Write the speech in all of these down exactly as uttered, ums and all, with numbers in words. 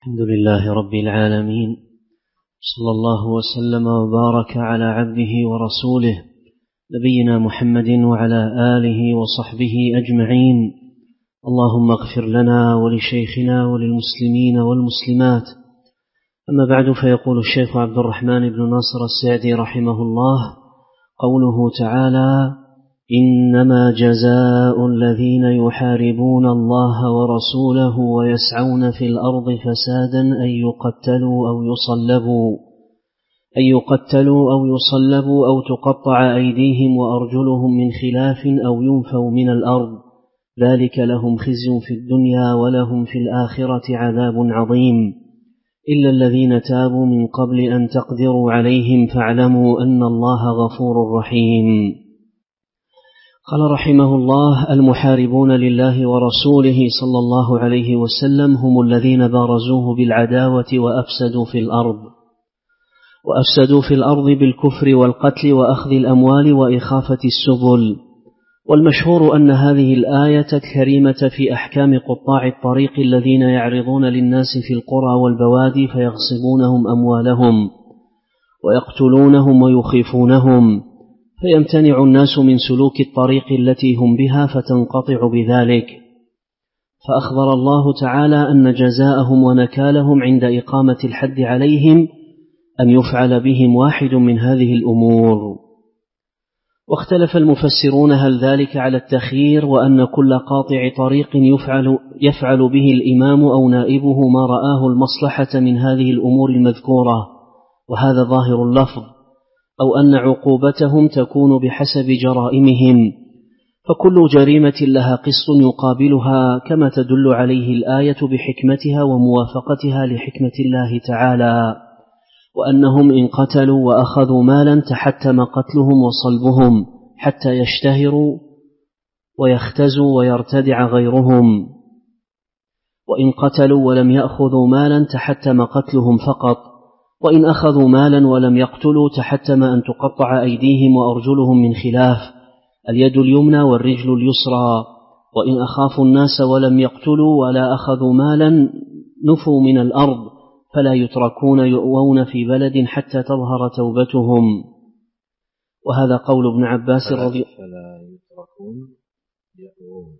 الحمد لله رب العالمين، صلى الله وسلم وبارك على عبده ورسوله نبينا محمد وعلى آله وصحبه أجمعين. اللهم اغفر لنا ولشيخنا وللمسلمين والمسلمات. أما بعد، فيقول الشيخ عبد الرحمن بن ناصر السعدي رحمه الله: قوله تعالى: إنما جزاء الذين يحاربون الله ورسوله ويسعون في الأرض فسادا أن يقتلوا أو يصلبوا أن يقتلوا أو يصلبوا أو تقطع أيديهم وأرجلهم من خلاف أو ينفوا من الأرض، ذلك لهم خزي في الدنيا ولهم في الآخرة عذاب عظيم، إلا الذين تابوا من قبل أن تقدروا عليهم فاعلموا أن الله غفور رحيم. قال رحمه الله: المحاربون لله ورسوله صلى الله عليه وسلم هم الذين بارزوه بالعداوة وأفسدوا في الأرض وأفسدوا في الأرض بالكفر والقتل وأخذ الأموال وإخافة السبل. والمشهور أن هذه الآية الكريمة في أحكام قطاع الطريق الذين يعرضون للناس في القرى والبوادي فيغصبونهم أموالهم ويقتلونهم ويخيفونهم، فيمتنع الناس من سلوك الطريق التي هم بها فتنقطع بذلك. فأخبر الله تعالى أن جزاءهم ونكالهم عند إقامة الحد عليهم أن يفعل بهم واحد من هذه الأمور. واختلف المفسرون هل ذلك على التخيير، وأن كل قاطع طريق يفعل, يفعل به الإمام أو نائبه ما رآه المصلحة من هذه الأمور المذكورة، وهذا ظاهر اللفظ، أو أن عقوبتهم تكون بحسب جرائمهم، فكل جريمة لها قسط يقابلها، كما تدل عليه الآية بحكمتها وموافقتها لحكمة الله تعالى، وأنهم إن قتلوا وأخذوا مالا تحتم قتلهم وصلبهم حتى يشتهروا ويختزوا ويرتدع غيرهم، وإن قتلوا ولم يأخذوا مالا تحتم قتلهم فقط، وإن أخذوا مالا ولم يقتلوا تحتم أن تقطع أيديهم وأرجلهم من خلاف، اليد اليمنى والرجل اليسرى. وإن أخافوا الناس ولم يقتلوا ولا أخذوا مالا نفوا من الأرض، فلا يتركون يؤوون في بلد حتى تظهر توبتهم. وهذا قول ابن عباس رضي فلا يتركون يؤوون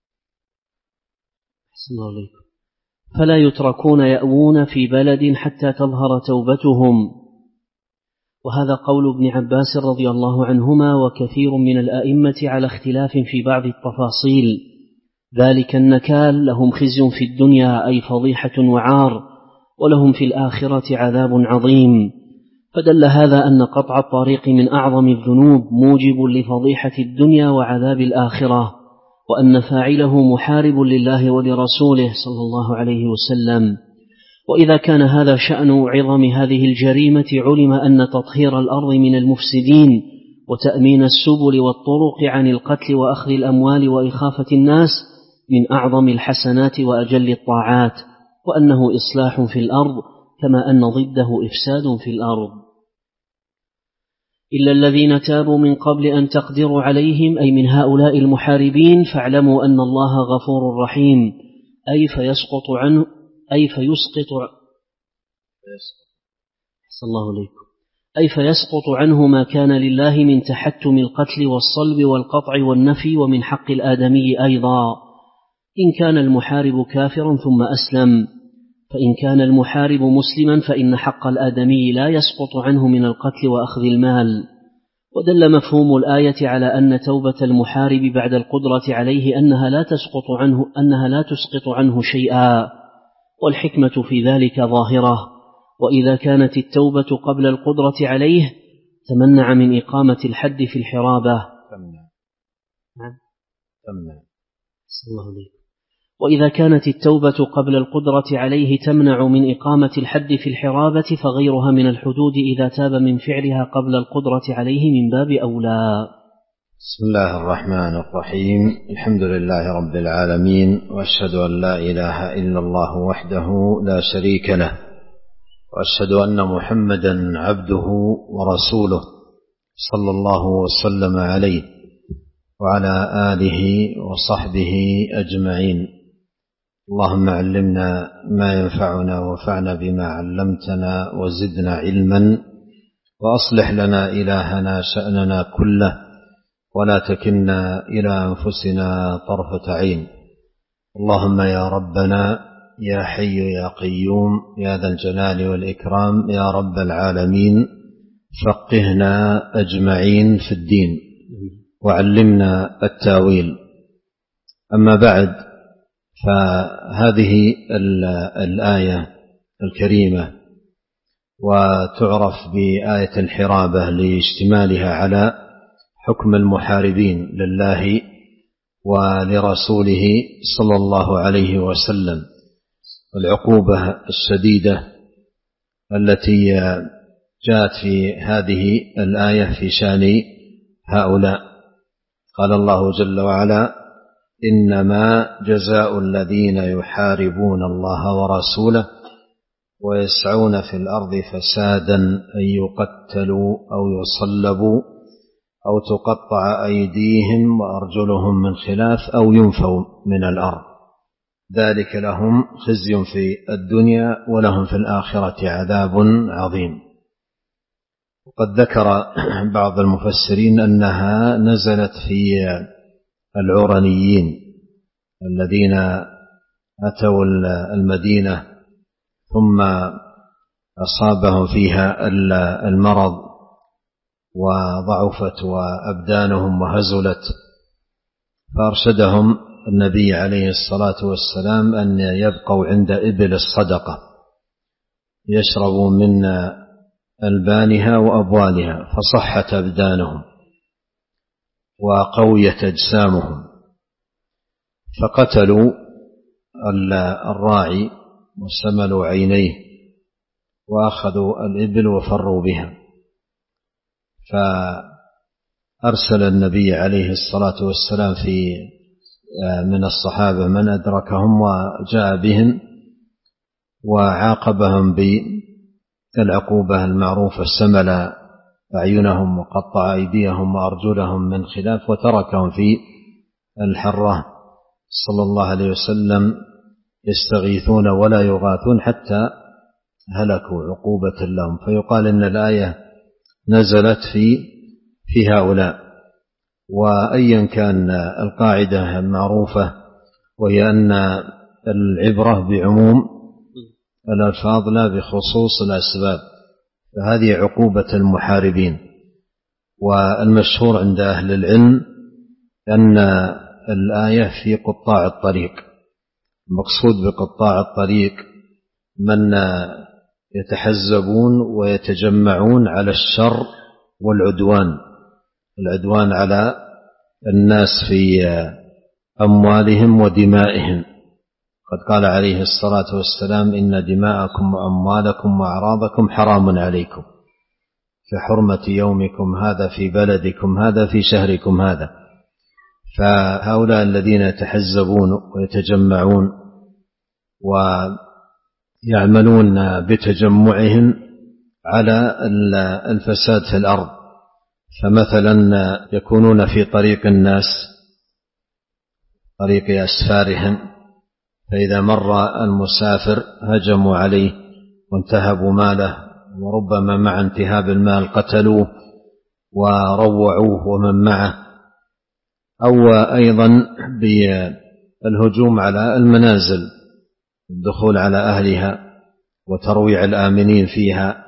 أحسن الله عليكم فلا يتركون يأوون في بلد حتى تظهر توبتهم. وهذا قول ابن عباس رضي الله عنهما وكثير من الأئمة على اختلاف في بعض التفاصيل. ذلك النكال لهم خزي في الدنيا أي فضيحة وعار، ولهم في الآخرة عذاب عظيم، فدل هذا أن قطع الطريق من أعظم الذنوب موجب لفضيحة الدنيا وعذاب الآخرة، وأن فاعله محارب لله ولرسوله صلى الله عليه وسلم. وإذا كان هذا شأن عظم هذه الجريمة، علم أن تطهير الأرض من المفسدين وتأمين السبل والطرق عن القتل وأخذ الأموال وإخافة الناس من أعظم الحسنات وأجل الطاعات، وأنه إصلاح في الأرض، كما أن ضده إفساد في الأرض. إلا الذين تابوا من قبل أن تقدروا عليهم، أي من هؤلاء المحاربين، فاعلموا أن الله غفور رحيم، أي فيسقط عنه أي فيسقط أحسن الله عليكم أي فيسقط عنه ما كان لله من تحتم القتل والصلب والقطع والنفي ومن حق الآدمي أيضا، إن كان المحارب كافرا ثم أسلم. فإن كان المحارب مسلما فإن حق الآدمي لا يسقط عنه من القتل وأخذ المال. ودل مفهوم الآية على أن توبة المحارب بعد القدرة عليه أنها لا تسقط عنه أنها لا تسقط عنه شيئا، والحكمة في ذلك ظاهرة. وإذا كانت التوبة قبل القدرة عليه تمنع من إقامة الحد في الحرابة. تمنع نعم تمنع صلى الله عليه وإذا كانت التوبة قبل القدرة عليه تمنع من إقامة الحد في الحرابة، فغيرها من الحدود إذا تاب من فعلها قبل القدرة عليه من باب أولى. بسم الله الرحمن الرحيم. الحمد لله رب العالمين، وأشهد أن لا إله إلا الله وحده لا شريك له، وأشهد أن محمدا عبده ورسوله صلى الله وسلم عليه وعلى آله وصحبه أجمعين. اللهم علمنا ما ينفعنا وانفعنا بما علمتنا وزدنا علما، وأصلح لنا إلهنا شأننا كله، ولا تكلنا إلى أنفسنا طرفة عين. اللهم يا ربنا يا حي يا قيوم يا ذا الجلال والإكرام يا رب العالمين، فقهنا أجمعين في الدين وعلمنا التاويل. أما بعد، فهذه الآية الكريمة وتعرف بآية الحرابة لاشتمالها على حكم المحاربين لله ولرسوله صلى الله عليه وسلم، العقوبة الشديدة التي جاءت في هذه الآية في شأن هؤلاء. قال الله جل وعلا: إنما جزاء الذين يحاربون الله ورسوله ويسعون في الأرض فسادا أن يقتلوا أو يصلبوا أو تقطع أيديهم وأرجلهم من خلاف أو ينفوا من الأرض، ذلك لهم خزي في الدنيا ولهم في الآخرة عذاب عظيم. وقد ذكر بعض المفسرين أنها نزلت في العرنيين الذين أتوا المدينة ثم أصابهم فيها المرض وضعفت وأبدانهم وهزلت، فأرشدهم النبي عليه الصلاة والسلام أن يبقوا عند إبل الصدقة يشربوا من ألبانها وأبوالها، فصحت أبدانهم وقويت أجسامهم، فقتلوا الراعي وسملوا عينيه وأخذوا الإبل وفروا بها. فأرسل النبي عليه الصلاة والسلام في من الصحابة من أدركهم وجاء بهم وعاقبهم بالعقوبة المعروفة: سمل أعينهم وقطع أيديهم وأرجلهم من خلاف وتركهم في الحرة صلى الله عليه وسلم يستغيثون ولا يغاثون حتى هلكوا عقوبة لهم. فيقال إن الآية نزلت في في هؤلاء. وأيا كان القاعدة المعروفة، وهي أن العبرة بعموم الألفاظ لا بخصوص الأسباب، فهذه عقوبة المحاربين. والمشهور عند أهل العلم أن الآية في قطاع الطريق، المقصود بقطاع الطريق من يتحزبون ويتجمعون على الشر والعدوان، العدوان على الناس في أموالهم ودمائهم. قد قال عليه الصلاة والسلام: إن دماءكم وأموالكم وأعراضكم حرام عليكم كحرمة يومكم هذا في بلدكم هذا في شهركم هذا. فهؤلاء الذين يتحزبون ويتجمعون ويعملون بتجمعهم على الفساد في الأرض، فمثلا يكونون في طريق الناس، طريق أسفارهم، فإذا مر المسافر هجموا عليه وانتهبوا ماله، وربما مع انتهاب المال قتلوه وروعوه ومن معه، أو أيضا بالهجوم على المنازل، الدخول على أهلها وترويع الآمنين فيها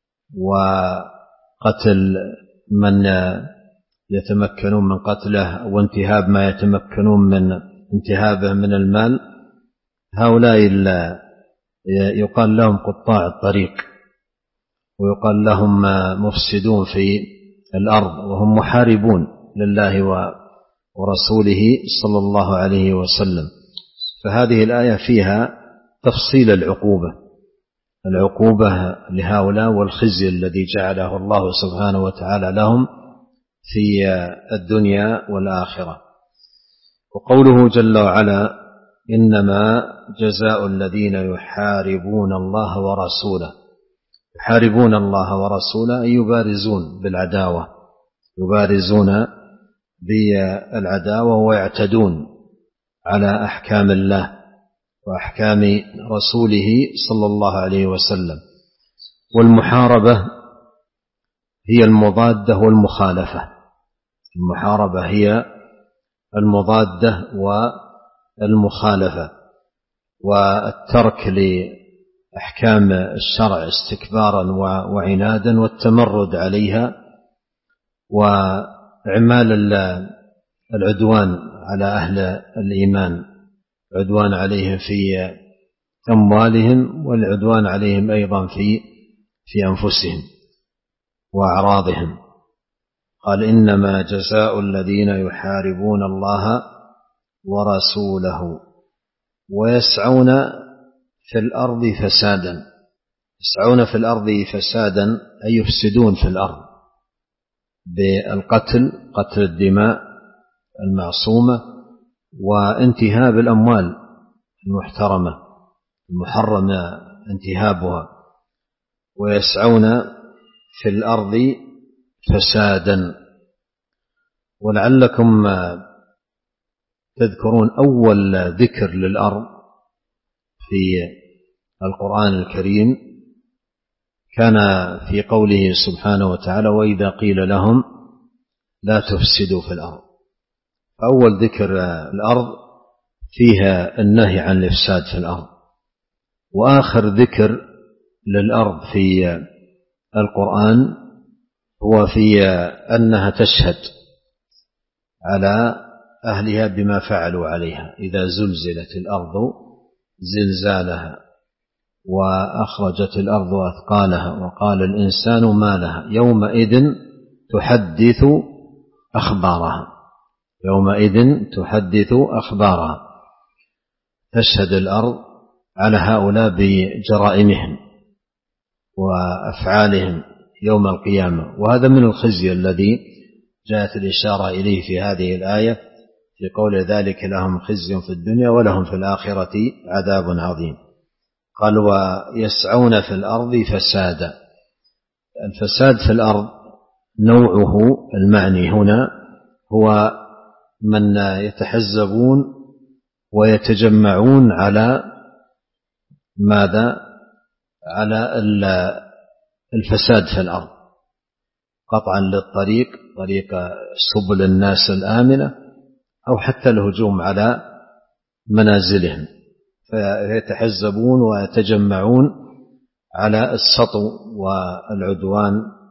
وقتل من يتمكنون من قتله وانتهاب ما يتمكنون من انتهابه من المال. هؤلاء يقال لهم قطاع الطريق، ويقال لهم مفسدون في الأرض، وهم محاربون لله ورسوله صلى الله عليه وسلم. فهذه الآية فيها تفصيل العقوبة العقوبة لهؤلاء والخزي الذي جعله الله سبحانه وتعالى لهم في الدنيا والآخرة. وقوله جل وعلا: إنما جزاء الذين يحاربون الله ورسوله. يحاربون الله ورسوله أي يبارزون بالعداوة، يبارزون بالعداوة ويعتدون على أحكام الله وأحكام رسوله صلى الله عليه وسلم. والمحاربة هي المضادة والمخالفة. المحاربة هي المضادة والمخالفة، والترك لأحكام الشرع استكبارا وعنادا والتمرد عليها، وإعمال العدوان على أهل الإيمان، العدوان عليهم في أموالهم والعدوان عليهم أيضا في في أنفسهم وأعراضهم. قال إنما جزاء الذين يحاربون الله ورسوله ويسعون في الأرض فسادا. يسعون في الأرض فسادا أي يفسدون في الأرض بالقتل، قتل الدماء المعصومة، وانتهاب الأموال المحترمة المحرم انتهابها. ويسعون في الأرض فسادا. ولعلكم تذكرون أول ذكر للأرض في القرآن الكريم كان في قوله سبحانه وتعالى وإذا قيل لهم لا تفسدوا في الأرض. أول ذكر الأرض فيها النهي عن الإفساد في الأرض. وآخر ذكر للأرض في القرآن هو في أنها تشهد على أهلها بما فعلوا عليها إذا زلزلت الأرض زلزالها وأخرجت الأرض أثقالها وقال الإنسان ما لها يومئذ تحدث أخبارها. يومئذ تحدث أخبارها. تشهد الأرض على هؤلاء بجرائمهم وأفعالهم يوم القيامة. وهذا من الخزي الذي جاءت الإشارة إليه في هذه الآية في قول ذلك لهم خزي في الدنيا ولهم في الآخرة عذاب عظيم. قال ويسعون في الأرض فسادا. الفساد في الأرض نوعه المعني هنا هو من يتحزبون ويتجمعون على ماذا؟ على الفساد في الأرض، قطعا للطريق، طريق سبل الناس الآمنة، أو حتى الهجوم على منازلهم، فيتحزبون ويتجمعون على السطو والعدوان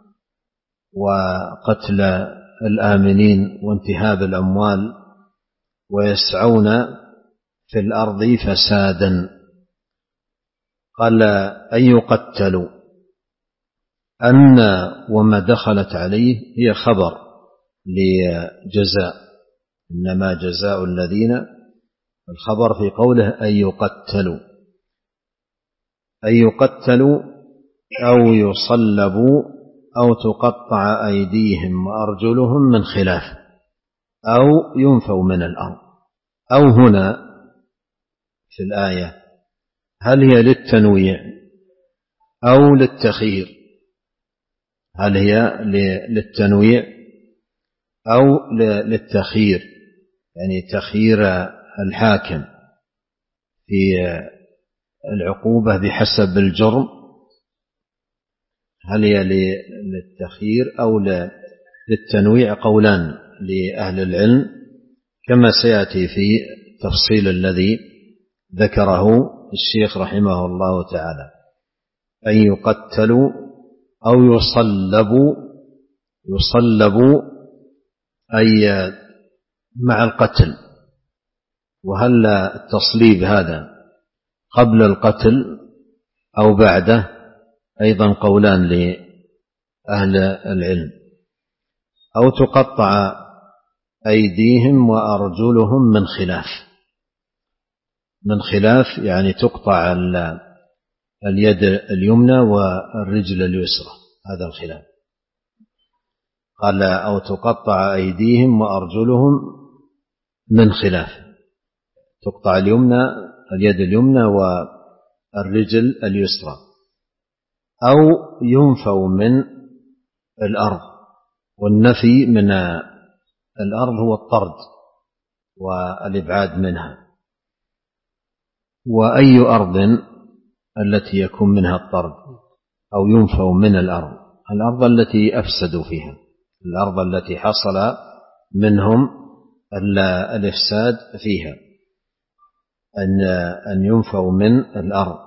وقتل الآمنين وانتهاب الأموال. ويسعون في الأرض فسادا. قال أن يقتلوا. أن وما دخلت عليه هي خبر لجزاء، إنما جزاء الذين، الخبر في قوله أن يقتلوا، أن يقتلوا أو يصلبوا أو تقطع أيديهم وأرجلهم من خلاف أو ينفوا من الأرض. أو هنا في الآية هل هي للتنويع أو للتخيير؟ هل هي للتنويع أو للتخيير؟ يعني تخيير الحاكم في العقوبة بحسب الجرم. هل هي للتخيير أو للتنويع؟ قولان لأهل العلم كما سيأتي في تفصيل الذي ذكره الشيخ رحمه الله تعالى. أن يقتلوا أو يصلبوا. يصلبوا أي مع القتل. وهل التصليب هذا قبل القتل أو بعده؟ أيضا قولان لأهل العلم. أو تقطع أيديهم وأرجلهم من خلاف. من خلاف يعني تقطع اليد اليمنى والرجل اليسرى، هذا الخلاف. قال أو تقطع أيديهم وأرجلهم من خلاف، تقطع اليمنى اليد اليمنى والرجل اليسرى. أو ينفوا من الأرض. والنفي من الأرض هو الطرد والإبعاد منها. وأي أرض التي يكون منها الطرد أو ينفوا من الأرض؟ الأرض التي أفسدوا فيها، الأرض التي حصل منهم الإفساد فيها، أن أن ينفوا من الأرض.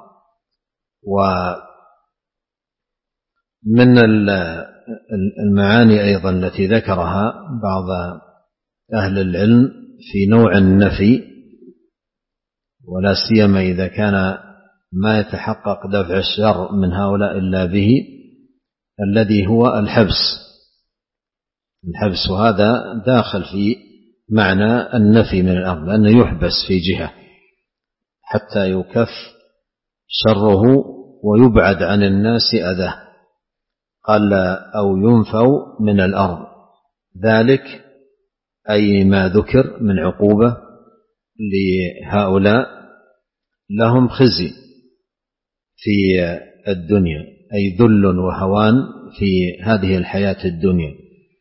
ومن المعاني أيضا التي ذكرها بعض أهل العلم في نوع النفي، ولا سيما إذا كان ما يتحقق دفع الشر من هؤلاء إلا به، الذي هو الحبس. الحبس هذا داخل في معنى النفي من الأرض، لأنه يحبس في جهة حتى يكف شره ويبعد عن الناس أذاه. قال أو ينفوا من الأرض، ذلك أي ما ذكر من عقوبة لهؤلاء لهم خزي في الدنيا، أي ذل وهوان في هذه الحياة الدنيا،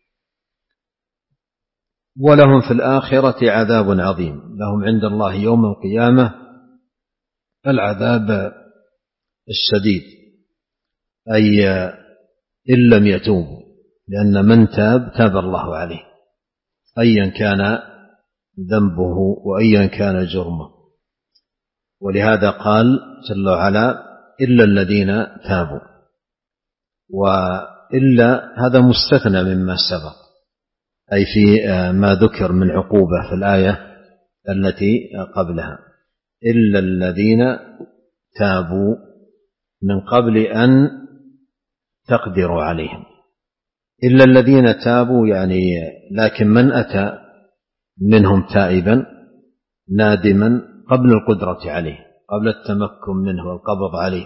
ولهم في الآخرة عذاب عظيم. لهم عند الله يوم القيامة العذاب الشديد، أي إن لم يتوبوا، لأن من تاب تاب الله عليه أيا كان ذنبه وأيا كان جرمه. ولهذا قال جل وعلا إلا الذين تابوا، وإلا هذا مستثنى مما سبق، أي في ما ذكر من عقوبة في الآية التي قبلها، إلا الذين تابوا من قبل أن تقدروا عليهم. إلا الذين تابوا يعني لكن من أتى منهم تائبا نادما قبل القدرة عليه، قبل التمكن منه والقبض عليه،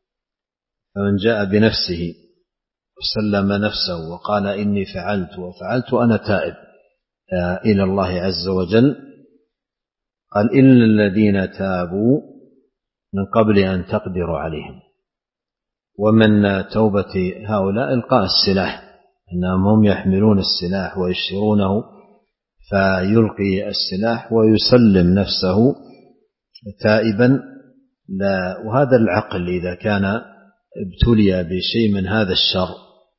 فمن جاء بنفسه وسلم نفسه وقال إني فعلت وفعلت أنا تائب إلى الله عز وجل، قال إلا الذين تابوا من قبل أن تقدروا عليهم. ومن توبة هؤلاء إلقاء السلاح، أنهم هم يحملون السلاح ويشيرونه، فيلقي السلاح ويسلم نفسه تائبا. لا، وهذا العقل إذا كان ابتلي بشيء من هذا الشر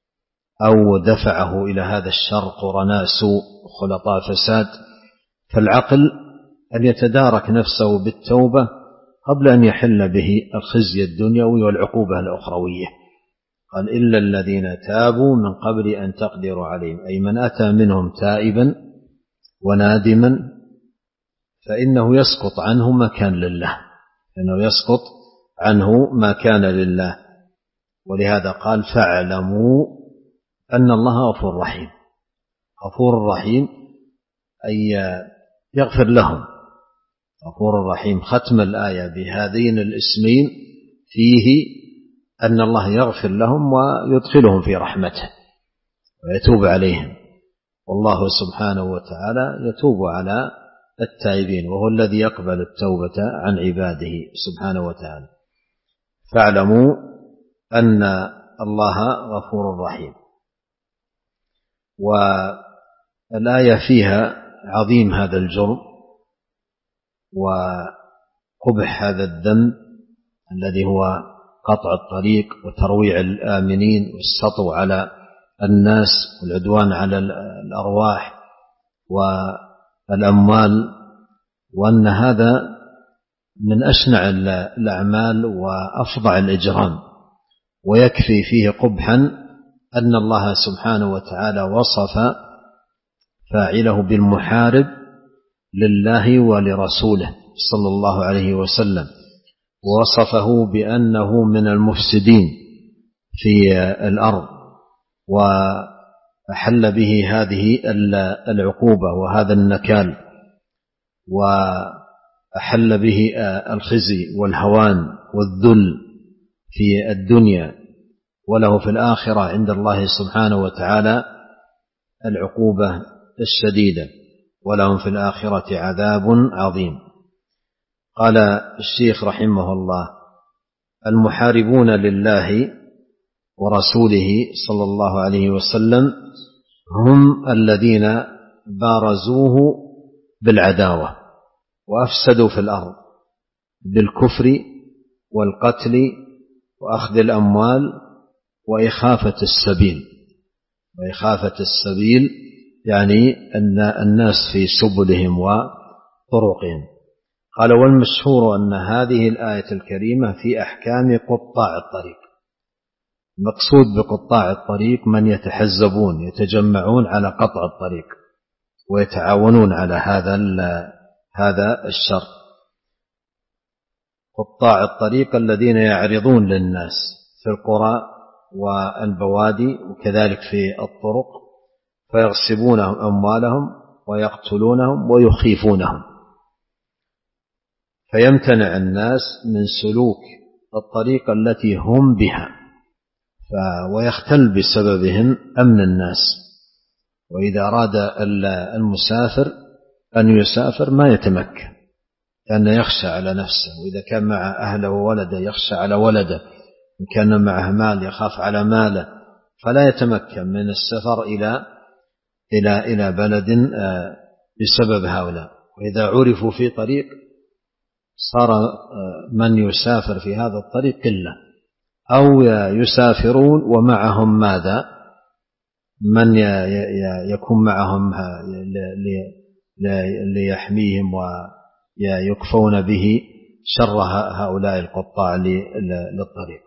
أو دفعه إلى هذا الشر قرناء سوء خلطاء فساد، فالعقل أن يتدارك نفسه بالتوبة قبل أن يحل به الخزي الدنيوي والعقوبة الأخروية. قال إلا الذين تابوا من قبل أن تقدروا عليهم، أي من أتى منهم تائبا ونادما فإنه يسقط عنه ما كان لله، فإنه يسقط عنه ما كان لله. ولهذا قال فاعلموا أن الله غفور رحيم. غفور رحيم أي يغفر لهم. غفور رحيم، ختم الآية بهذين الاسمين فيه أن الله يغفر لهم ويدخلهم في رحمته ويتوب عليهم، والله سبحانه وتعالى يتوب على التائبين، وهو الذي يقبل التوبة عن عباده سبحانه وتعالى. فاعلموا أن الله غفور رحيم. والآية فيها عظيم هذا الجرم وقبح هذا الذنب الذي هو قطع الطريق وترويع الآمنين والسطو على الناس والعدوان على الأرواح والأموال، وأن هذا من أشنع الأعمال وأفظع الإجرام. ويكفي فيه قبحا أن الله سبحانه وتعالى وصف فاعله بالمحارب لله ولرسوله صلى الله عليه وسلم، ووصفه بأنه من المفسدين في الأرض، وأحل به هذه العقوبة وهذا النكال، وأحل به الخزي والهوان والذل في الدنيا، وله في الآخرة عند الله سبحانه وتعالى العقوبة الشديدة، ولهم في الآخرة عذاب عظيم. قال الشيخ رحمه الله المحاربون لله ورسوله صلى الله عليه وسلم هم الذين بارزوه بالعداوة وأفسدوا في الأرض بالكفر والقتل وأخذ الأموال وإخافة السبيل. وإخافة السبيل يعني أن الناس في سبلهم وطرقهم. قال: والمشهور أن هذه الآية الكريمة في أحكام قطاع الطريق. المقصود بقطاع الطريق من يتحزبون يتجمعون على قطع الطريق ويتعاونون على هذا هذا الشر. قطاع الطريق الذين يعرضون للناس في القرى والبوادي وكذلك في الطرق فيغصبون أموالهم ويقتلونهم ويخيفونهم، فيمتنع الناس من سلوك الطريق التي هم بها، ويختل بسببهم أمن الناس. وإذا أراد المسافر أن يسافر ما يتمكن، لأنه يخشى على نفسه، وإذا كان مع أهله وولده يخشى على ولده، إن كان معه مال يخاف على ماله، فلا يتمكن من السفر إلى إلى إلى بلد بسبب هؤلاء. وإذا عرفوا في طريق صار من يسافر في هذا الطريق قلة، أو يسافرون ومعهم ماذا؟ من يكون معهم ليحميهم ويكفون به شر هؤلاء القطاع للطريق.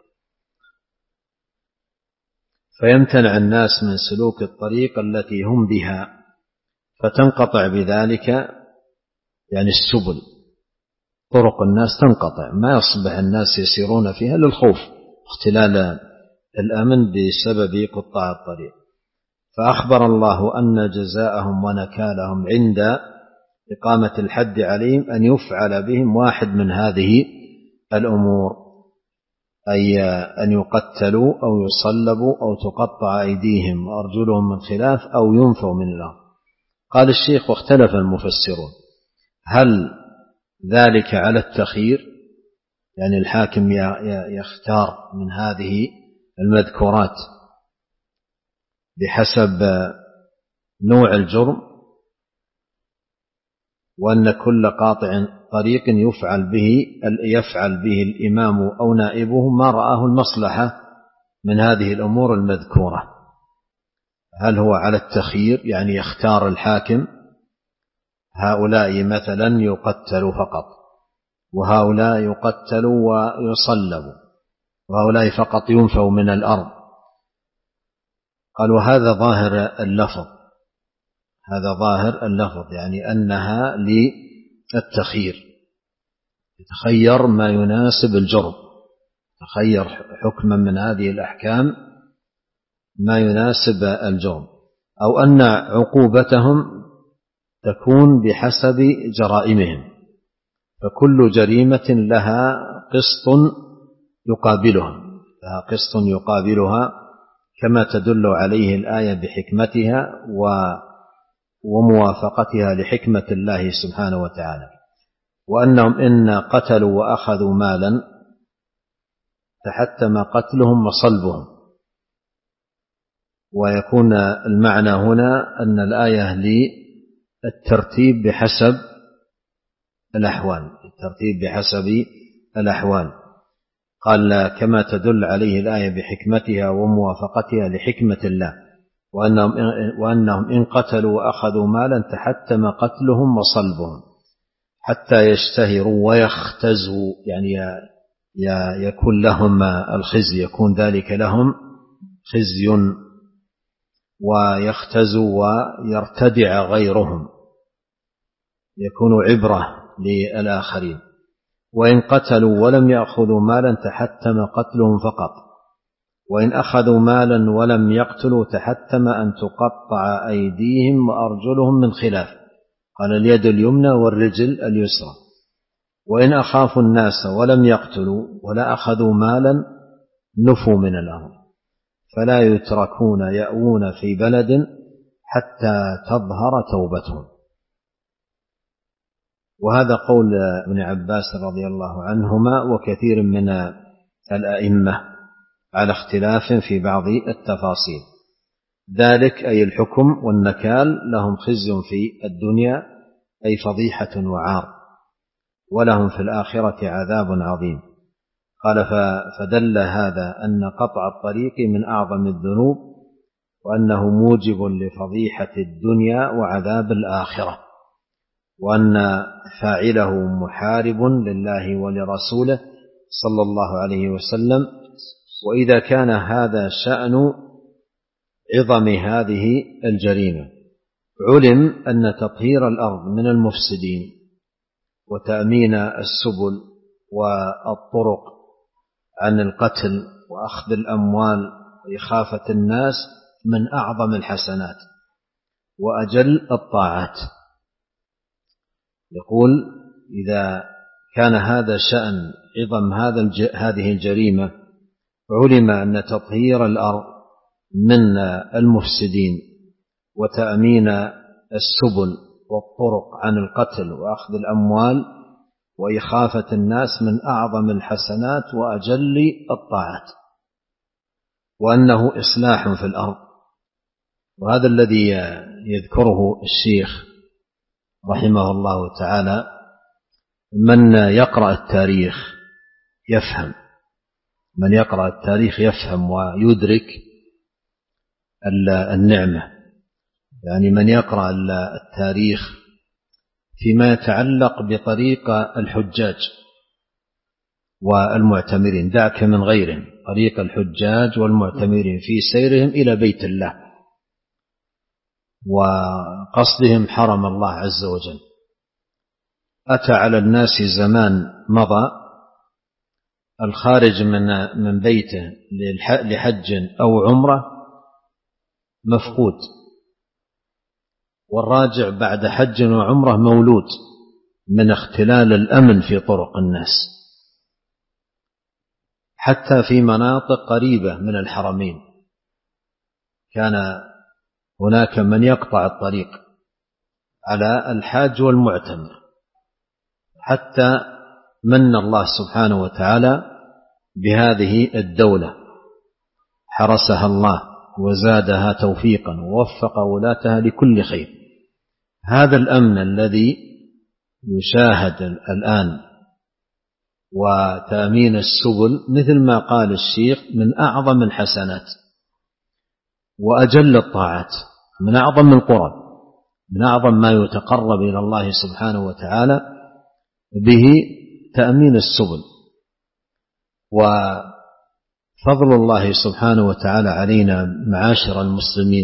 فيمتنع الناس من سلوك الطريق التي هم بها، فتنقطع بذلك يعني السبل، طرق الناس تنقطع، ما يصبح الناس يسيرون فيها للخوف اختلال الأمن بسبب قطاع الطريق. فأخبر الله أن جزاءهم ونكالهم عند إقامة الحد عليهم أن يفعل بهم واحد من هذه الأمور، أي أن يقتلوا أو يصلبوا أو تقطع أيديهم وأرجلهم من خلاف أو ينفوا من الأرض. قال الشيخ: واختلف المفسرون هل ذلك على التخيير، يعني الحاكم يختار من هذه المذكورات بحسب نوع الجرم، وأن كل قاطع طريق يفعل به يفعل به الإمام أو نائبه ما رآه المصلحة من هذه الأمور المذكورة. هل هو على التخيير، يعني يختار الحاكم هؤلاء مثلا يقتلوا فقط، وهؤلاء يقتلوا ويصلبوا، وهؤلاء فقط ينفوا من الأرض؟ قالوا هذا ظاهر اللفظ، هذا ظاهر اللفظ يعني أنها للتخيير، يتخير ما يناسب الجرم، تخير حكما من هذه الأحكام ما يناسب الجرم، أو أن عقوبتهم تكون بحسب جرائمهم، فكل جريمة لها قسط يقابلها لها قسط يقابلها كما تدل عليه الآية بحكمتها وموافقتها لحكمة الله سبحانه وتعالى. وأنهم إن قتلوا وأخذوا مالا تحتم قتلهم وصلبهم. ويكون المعنى هنا أن الآية للترتيب بحسب الأحوال، الترتيب بحسب الأحوال. قال كما تدل عليه الآية بحكمتها وموافقتها لحكمة الله. وأنهم, وأنهم إن قتلوا وأخذوا مالا تحتم قتلهم وصلبهم حتى يشتهروا ويختزوا، يعني يكون لهم الخزي، يكون ذلك لهم خزي، ويختزوا ويرتدع غيرهم، يكون عبرة للآخرين. وإن قتلوا ولم يأخذوا مالا تحتم قتلهم فقط، وإن أخذوا مالا ولم يقتلوا تحتم أن تقطع أيديهم وأرجلهم من خلاف، قال اليد اليمنى والرجل اليسرى. وإن أخافوا الناس ولم يقتلوا ولا أخذوا مالا نفوا من الأرض، فلا يتركون يأوون في بلد حتى تظهر توبتهم. وهذا قول ابن عباس رضي الله عنهما وكثير من الأئمة على اختلاف في بعض التفاصيل. ذلك أي الحكم والنكال لهم خزي في الدنيا، أي فضيحة وعار، ولهم في الآخرة عذاب عظيم. قال فدل هذا أن قطع الطريق من أعظم الذنوب، وأنه موجب لفضيحة الدنيا وعذاب الآخرة، وأن فاعله محارب لله ولرسوله صلى الله عليه وسلم. وإذا كان هذا شأن عظم هذه الجريمة، علم أن تطهير الأرض من المفسدين وتأمين السبل والطرق عن القتل وأخذ الأموال وإخافة الناس من أعظم الحسنات وأجل الطاعات. يقول إذا كان هذا شأن عظم هذه الجريمة، علم أن تطهير الأرض من المفسدين وتأمين السبل والطرق عن القتل وأخذ الأموال وإخافة الناس من أعظم الحسنات وأجل الطاعات، وأنه إصلاح في الأرض. وهذا الذي يذكره الشيخ رحمه الله تعالى. من يقرأ التاريخ يفهم، من يقرأ التاريخ يفهم ويدرك النعمة. يعني من يقرأ التاريخ فيما يتعلق بطريق الحجاج والمعتمرين، دعك من غيرهم، طريق الحجاج والمعتمرين في سيرهم إلى بيت الله وقصدهم حرم الله عز وجل. أتى على الناس زمان مضى الخارج من من بيته لحج أو عمرة مفقود، والراجع بعد حج وعمرة مولود من اختلال الأمن في طرق الناس، حتى في مناطق قريبة من الحرمين كان هناك من يقطع الطريق على الحاج والمعتمر، حتى من الله سبحانه وتعالى بهذه الدولة، حرسها الله وزادها توفيقا ووفق ولاتها لكل خير. هذا الأمن الذي يشاهد الآن وتأمين السبل مثل ما قال الشيخ من أعظم الحسنات وأجل الطاعات، من أعظم القرب، من أعظم ما يتقرب إلى الله سبحانه وتعالى به تأمين السبل. وفضل الله سبحانه وتعالى علينا معاشر المسلمين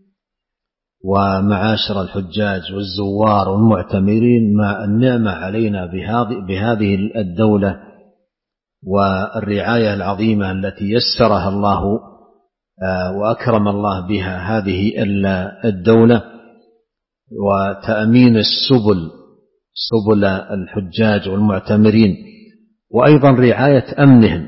ومعاشر الحجاج والزوار والمعتمرين مع النعمة علينا بهذه الدولة والرعاية العظيمة التي يسرها الله وأكرم الله بها هذه الدولة، وتأمين السبل، سبل الحجاج والمعتمرين، وأيضا رعاية أمنهم.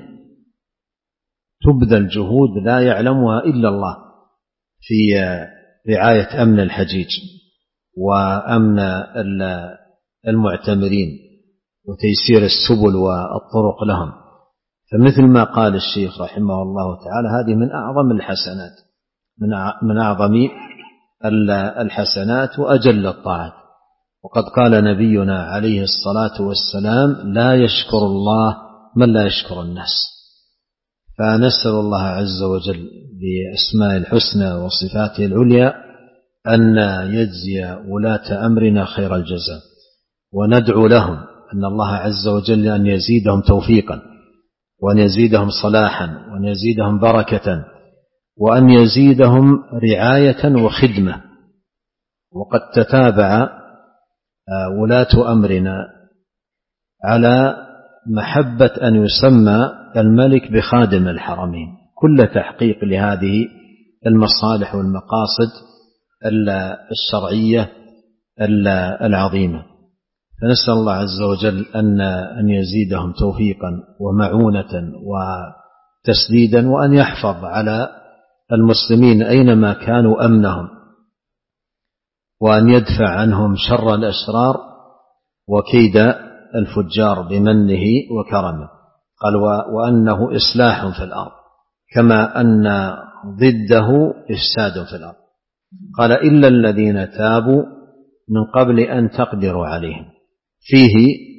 تبذل جهود لا يعلمها إلا الله في رعاية أمن الحجيج وأمن المعتمرين وتيسير السبل والطرق لهم. فمثل ما قال الشيخ رحمه الله تعالى هذه من أعظم الحسنات، من أعظم الحسنات وأجل الطاعات. وقد قال نبينا عليه الصلاة والسلام لا يشكر الله من لا يشكر الناس. فنسأل الله عز وجل بأسماء الحسنى وصفاته العليا أن يجزي ولاة أمرنا خير الجزاء، وندعو لهم أن الله عز وجل أن يزيدهم توفيقا، وأن يزيدهم صلاحا، وأن يزيدهم بركة، وأن يزيدهم رعاية وخدمة. وقد تتابع ولاة أمرنا على محبة أن يسمى الملك بخادم الحرمين، كل تحقيق لهذه المصالح والمقاصد الشرعية العظيمة. فنسأل الله عز وجل أن يزيدهم توفيقا ومعونة وتسديدا، وأن يحفظ على المسلمين أينما كانوا أمنهم، وأن يدفع عنهم شر الأشرار وكيد الفجار بمنه وكرمه. قال وأنه إصلاح في الأرض، كما أن ضده إفساد في الأرض. قال إلا الذين تابوا من قبل أن تقدروا عليهم. فيه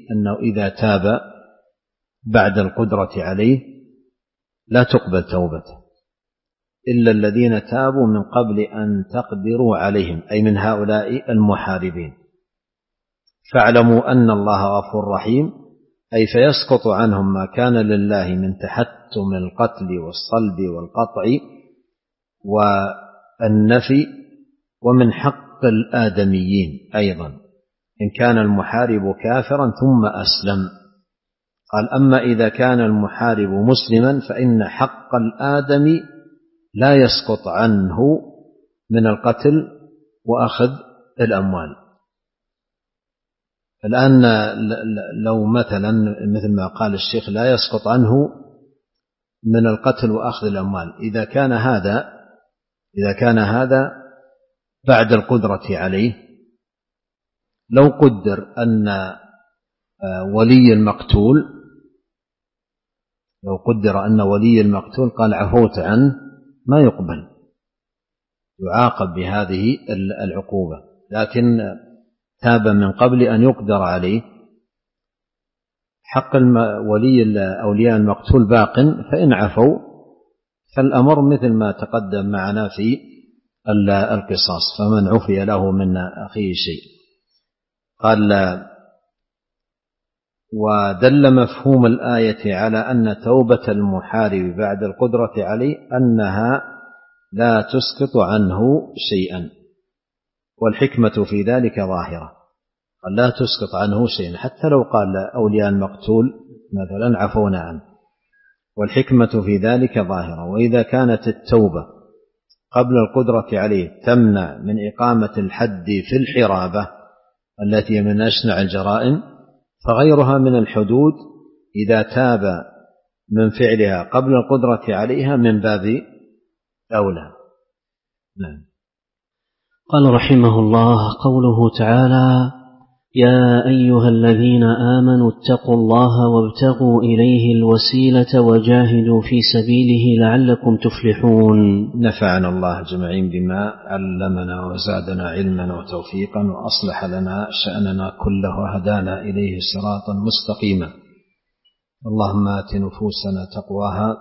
أنه إذا تاب بعد القدرة عليه لا تقبل توبته إلا الذين تابوا من قبل أن تقدروا عليهم، أي من هؤلاء المحاربين. فاعلموا أن الله غفور رحيم، أي فيسقط عنهم ما كان لله من تحتم القتل والصلب والقطع والنفي، ومن حق الآدميين أيضا إن كان المحارب كافرا ثم أسلم. قال أما إذا كان المحارب مسلما فإن حق الآدمي لا يسقط عنه من القتل وأخذ الأموال. الآن لو مثلا مثل ما قال الشيخ لا يسقط عنه من القتل وأخذ الأموال، إذا كان هذا إذا كان هذا بعد القدرة عليه، لو قدر أن ولي المقتول لو قدر أن ولي المقتول قال عفوت عنه، ما يقبل، يعاقب بهذه العقوبة. لكن تاب من قبل أن يقدر عليه، حق ولي أولياء المقتول باق، فإن عفوا فالأمر مثل ما تقدم معنا في القصاص، فمن عفي له من أخيه شيء. قال ودل مفهوم الآية على أن توبة المحارب بعد القدرة عليه أنها لا تسقط عنه شيئا، والحكمة في ذلك ظاهرة. قال لا تسقط عنه شيئا، حتى لو قال أولياء المقتول مثلا عفونا عنه، والحكمة في ذلك ظاهرة. وإذا كانت التوبة قبل القدرة عليه تمنع من إقامة الحد في الحرابة التي من أشنع الجرائم، فغيرها من الحدود إذا تاب من فعلها قبل القدرة عليها من باب أولى. نعم. قال رحمه الله: قوله تعالى: يا أيها الذين آمنوا اتقوا الله وابتغوا إليه الوسيلة وجاهدوا في سبيله لعلكم تفلحون. نفعنا الله جميعين بما علمنا وزادنا علما وتوفيقا، وأصلح لنا شأننا كله وهدانا إليه صراطا مستقيما. اللهم آت نفوسنا تقواها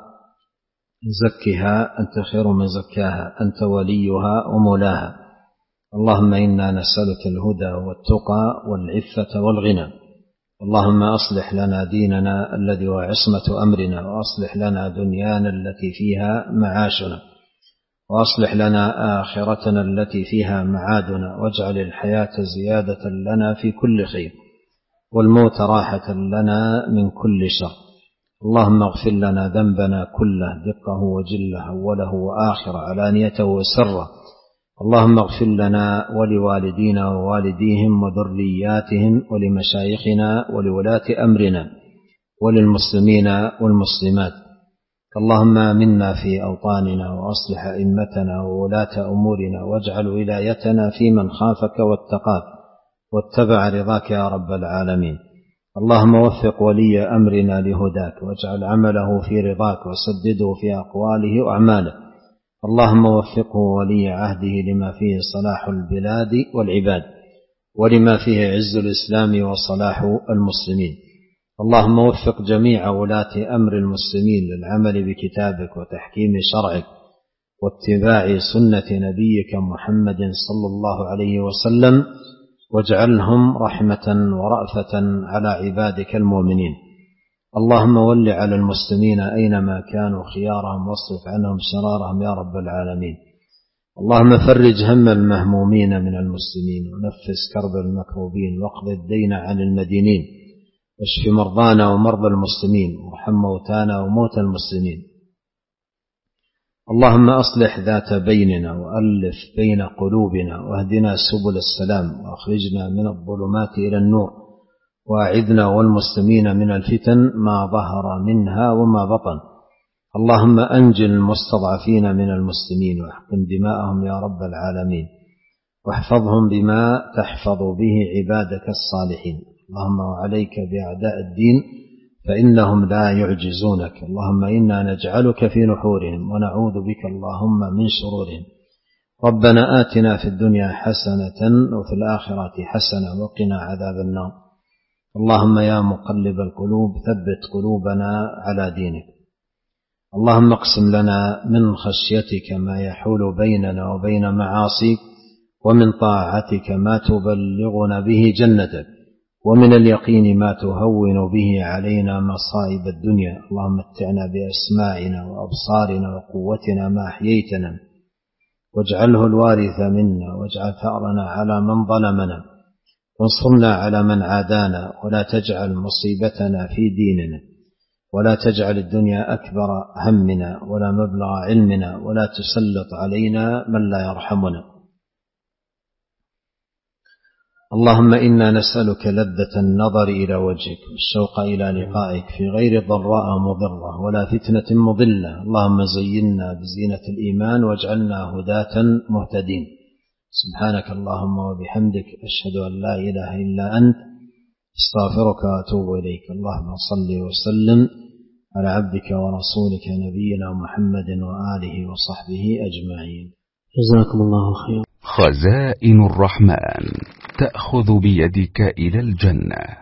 زكها أنت خير من زكاها أنت وليها ومولاها. اللهم إنا نسألك الهدى والتقى والعفة والغنى. اللهم أصلح لنا ديننا الذي هو عصمة أمرنا، وأصلح لنا دنيانا التي فيها معاشنا، وأصلح لنا آخرتنا التي فيها معادنا، واجعل الحياة زيادة لنا في كل خير، والموت راحة لنا من كل شر. اللهم اغفر لنا ذنبنا كله دقه وجله أوله وآخره علانيته وسره. اللهم اغفر لنا ولوالدينا ووالديهم وذرياتهم ولمشايخنا ولولاة أمرنا وللمسلمين والمسلمات. اللهم آمنا في أوطاننا وأصلح أئمتنا وولاة أمورنا، واجعل ولايتنا في من خافك واتقاك واتبع رضاك يا رب العالمين. اللهم وفق ولي أمرنا لهداك، واجعل عمله في رضاك، وسدده في أقواله وأعماله. اللهم وفقه ولي عهده لما فيه صلاح البلاد والعباد، ولما فيه عز الإسلام وصلاح المسلمين. اللهم وفق جميع ولاة أمر المسلمين للعمل بكتابك وتحكيم شرعك واتباع سنة نبيك محمد صلى الله عليه وسلم، واجعلهم رحمة ورأفة على عبادك المؤمنين. اللهم ول على المسلمين أينما كانوا خيارهم، واصرف عنهم شرارهم يا رب العالمين. اللهم فرج هم المهمومين من المسلمين، ونفس كرب المكروبين، واقض الدين عن المدينين، واشف مرضانا ومرضى المسلمين، وارحم موتانا وموتى المسلمين. اللهم أصلح ذات بيننا، وألف بين قلوبنا، واهدنا سبل السلام، وأخرجنا من الظلمات إلى النور، وأعذنا والمسلمين من الفتن ما ظهر منها وما بطن. اللهم أنجل المستضعفين من المسلمين، واحقن دماءهم يا رب العالمين، واحفظهم بما تحفظ به عبادك الصالحين. اللهم وعليك بأعداء الدين فإنهم لا يعجزونك. اللهم إنا نجعلك في نحورهم، ونعوذ بك اللهم من شرورهم. ربنا آتنا في الدنيا حسنة وفي الآخرة حسنة وقنا عذاب النار. اللهم يا مقلب القلوب ثبت قلوبنا على دينك. اللهم اقسم لنا من خشيتك ما يحول بيننا وبين معاصيك، ومن طاعتك ما تبلغنا به جنتك، ومن اليقين ما تهون به علينا مصائب الدنيا. اللهم متعنا بأسماعنا وأبصارنا وقوتنا ما أحييتنا، واجعله الوارث منا، واجعل ثأرنا على من ظلمنا، وانصرنا على من عادانا، ولا تجعل مصيبتنا في ديننا، ولا تجعل الدنيا أكبر همنا ولا مبلغ علمنا، ولا تسلط علينا من لا يرحمنا. اللهم إنا نسألك لذة النظر إلى وجهك والشوق إلى لقائك في غير ضراء مضرة ولا فتنة مضلة. اللهم زينا بزينة الإيمان واجعلنا هداة مهتدين. سبحانك اللهم وبحمدك، أشهد أن لا إله إلا أنت، استغفرك وأتوب إليك. اللهم صل وسلم على عبدك ورسولك نبينا محمد وآله وصحبه أجمعين. جزاكم الله خيرا. خزائن الرحمن تأخذ بيدك إلى الجنة.